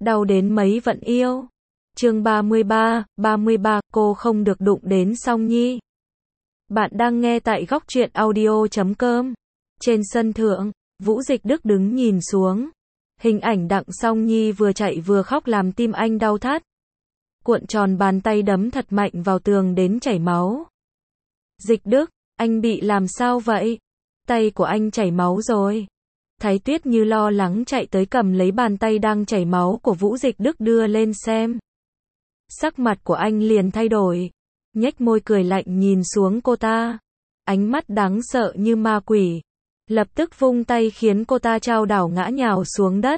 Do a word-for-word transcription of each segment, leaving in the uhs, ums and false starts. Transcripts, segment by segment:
đau đến mấy vẫn yêu. Chương ba mươi ba, ba mươi ba, cô không được đụng đến Song Nhi. Bạn đang nghe tại góc truyện audio chấm com. Trên sân thượng, Vũ Dịch Đức đứng nhìn xuống. Hình ảnh Đặng Song Nhi vừa chạy vừa khóc làm tim anh đau thắt. Cuộn tròn bàn tay đấm thật mạnh vào tường đến chảy máu. Dịch Đức, anh bị làm sao vậy? Tay của anh chảy máu rồi. Thái Tuyết Như lo lắng chạy tới cầm lấy bàn tay đang chảy máu của Vũ Dịch Đức đưa lên xem. Sắc mặt của anh liền thay đổi. Nhếch môi cười lạnh nhìn xuống cô ta. Ánh mắt đáng sợ như ma quỷ. Lập tức vung tay khiến cô ta chao đảo ngã nhào xuống đất.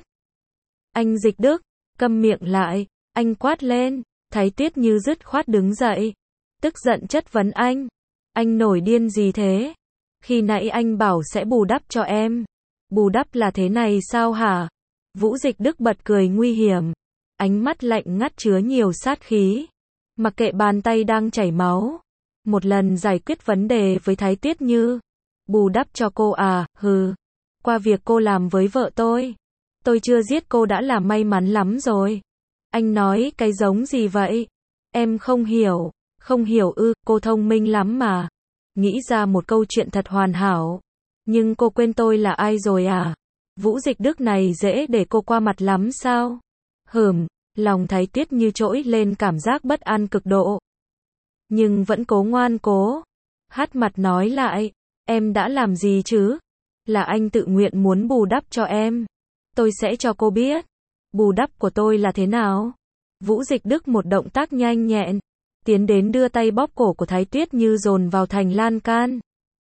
Anh Dịch Đức, câm miệng lại, anh quát lên. Thái Tuyết Như dứt khoát đứng dậy. Tức giận chất vấn anh. Anh nổi điên gì thế? Khi nãy anh bảo sẽ bù đắp cho em. Bù đắp là thế này sao hả? Vũ Dịch Đức bật cười nguy hiểm. Ánh mắt lạnh ngắt chứa nhiều sát khí. Mặc kệ bàn tay đang chảy máu. Một lần giải quyết vấn đề với Thái Tuyết Như. Bù đắp cho cô à, hừ. Qua việc cô làm với vợ tôi. Tôi chưa giết cô đã là may mắn lắm rồi. Anh nói cái giống gì vậy? Em không hiểu. Không hiểu ư, cô thông minh lắm mà. Nghĩ ra một câu chuyện thật hoàn hảo. Nhưng cô quên tôi là ai rồi à? Vũ Dịch Đức này dễ để cô qua mặt lắm sao? Hừm, lòng Thái Tuyết Như trỗi lên cảm giác bất an cực độ. Nhưng vẫn cố ngoan cố. Hắt mặt nói lại, em đã làm gì chứ? Là anh tự nguyện muốn bù đắp cho em. Tôi sẽ cho cô biết. Bù đắp của tôi là thế nào? Vũ Dịch Đức một động tác nhanh nhẹn. Tiến đến đưa tay bóp cổ của Thái Tuyết Như dồn vào thành lan can.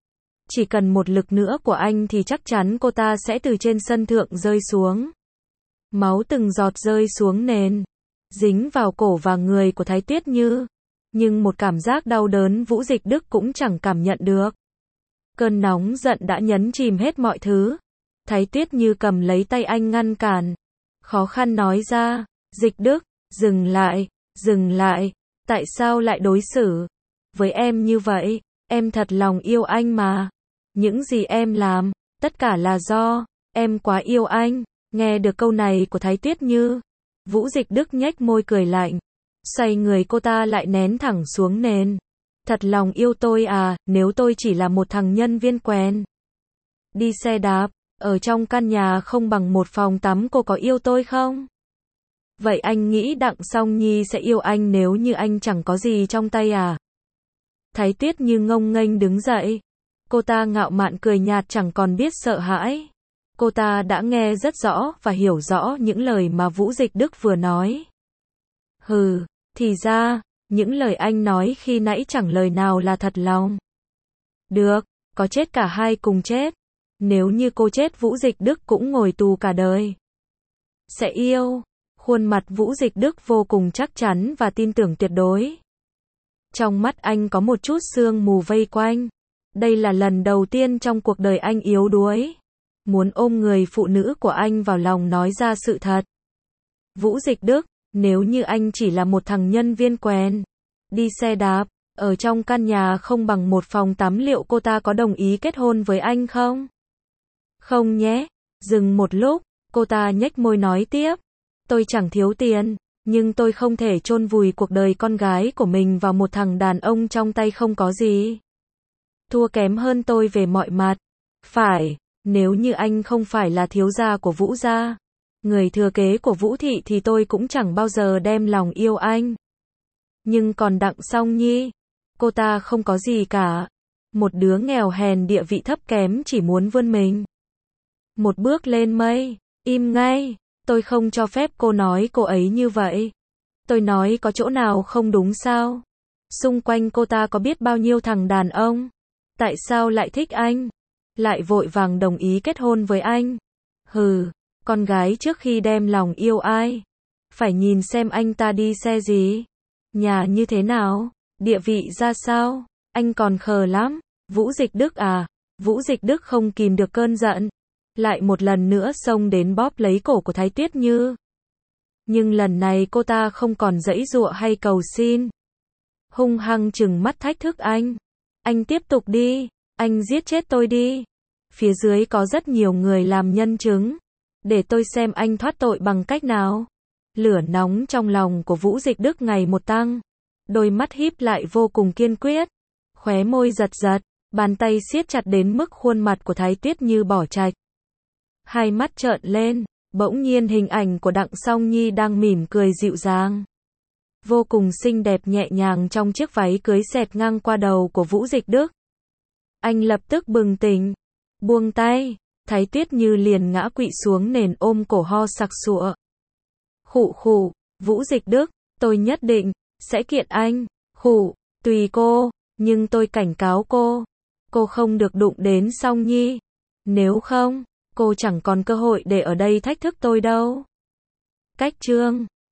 Chỉ cần một lực nữa của anh thì chắc chắn cô ta sẽ từ trên sân thượng rơi xuống. Máu từng giọt rơi xuống nền. Dính vào cổ và người của Thái Tuyết Như. Nhưng một cảm giác đau đớn Vũ Dịch Đức cũng chẳng cảm nhận được. Cơn nóng giận đã nhấn chìm hết mọi thứ. Thái Tuyết Như cầm lấy tay anh ngăn cản. Khó khăn nói ra, Dịch Đức, dừng lại, dừng lại. Tại sao lại đối xử với em như vậy? Em thật lòng yêu anh mà. Những gì em làm, tất cả là do em quá yêu anh. Nghe được câu này của Thái Tuyết Như, Vũ Dịch Đức nhếch môi cười lạnh. Xoay người cô ta lại nén thẳng xuống nền. Thật lòng yêu tôi à, nếu tôi chỉ là một thằng nhân viên quèn. Đi xe đạp, ở trong căn nhà không bằng một phòng tắm cô có yêu tôi không? Vậy anh nghĩ Đặng Song Nhi sẽ yêu anh nếu như anh chẳng có gì trong tay à? Thái Tuyết Như ngông nghênh đứng dậy. Cô ta ngạo mạn cười nhạt chẳng còn biết sợ hãi. Cô ta đã nghe rất rõ và hiểu rõ những lời mà Vũ Dịch Đức vừa nói. Hừ, thì ra, những lời anh nói khi nãy chẳng lời nào là thật lòng. Được, có chết cả hai cùng chết. Nếu như cô chết Vũ Dịch Đức cũng ngồi tù cả đời. Sẽ yêu. Khuôn mặt Vũ Dịch Đức vô cùng chắc chắn và tin tưởng tuyệt đối. Trong mắt anh có một chút sương mù vây quanh. Đây là lần đầu tiên trong cuộc đời anh yếu đuối. Muốn ôm người phụ nữ của anh vào lòng nói ra sự thật. Vũ Dịch Đức, nếu như anh chỉ là một thằng nhân viên quèn, đi xe đạp, ở trong căn nhà không bằng một phòng tắm liệu cô ta có đồng ý kết hôn với anh không? Không nhé. Dừng một lúc, cô ta nhếch môi nói tiếp. Tôi chẳng thiếu tiền, nhưng tôi không thể chôn vùi cuộc đời con gái của mình vào một thằng đàn ông trong tay không có gì. Thua kém hơn tôi về mọi mặt. Phải, nếu như anh không phải là thiếu gia của Vũ gia, người thừa kế của Vũ thị thì tôi cũng chẳng bao giờ đem lòng yêu anh. Nhưng còn Đặng Song Nhi, cô ta không có gì cả. Một đứa nghèo hèn địa vị thấp kém chỉ muốn vươn mình. Một bước lên mây, im ngay. Tôi không cho phép cô nói cô ấy như vậy. Tôi nói có chỗ nào không đúng sao? Xung quanh cô ta có biết bao nhiêu thằng đàn ông. Tại sao lại thích anh? Lại vội vàng đồng ý kết hôn với anh? Hừ, con gái trước khi đem lòng yêu ai? Phải nhìn xem anh ta đi xe gì? Nhà như thế nào? Địa vị ra sao? Anh còn khờ lắm. Vũ Dịch Đức à? Vũ Dịch Đức không kìm được cơn giận. Lại một lần nữa xông đến bóp lấy cổ của Thái Tuyết Như. Nhưng lần này cô ta không còn giãy giụa hay cầu xin. Hung hăng trừng mắt thách thức anh. Anh tiếp tục đi. Anh giết chết tôi đi. Phía dưới có rất nhiều người làm nhân chứng. Để tôi xem anh thoát tội bằng cách nào. Lửa nóng trong lòng của Vũ Dịch Đức ngày một tăng. Đôi mắt híp lại vô cùng kiên quyết. Khóe môi giật giật, bàn tay siết chặt đến mức khuôn mặt của Thái Tuyết như bỏ trạch. Hai mắt trợn lên, bỗng nhiên hình ảnh của Đặng Song Nhi đang mỉm cười dịu dàng. Vô cùng xinh đẹp nhẹ nhàng trong chiếc váy cưới xẹt ngang qua đầu của Vũ Dịch Đức. Anh lập tức bừng tỉnh, buông tay, Thái Tuyết như liền ngã quỵ xuống nền ôm cổ ho sặc sụa. Khụ khụ, Vũ Dịch Đức, tôi nhất định sẽ kiện anh. Khụ, tùy cô, nhưng tôi cảnh cáo cô, cô không được đụng đến Song Nhi. Nếu không, cô chẳng còn cơ hội để ở đây thách thức tôi đâu. Cách chương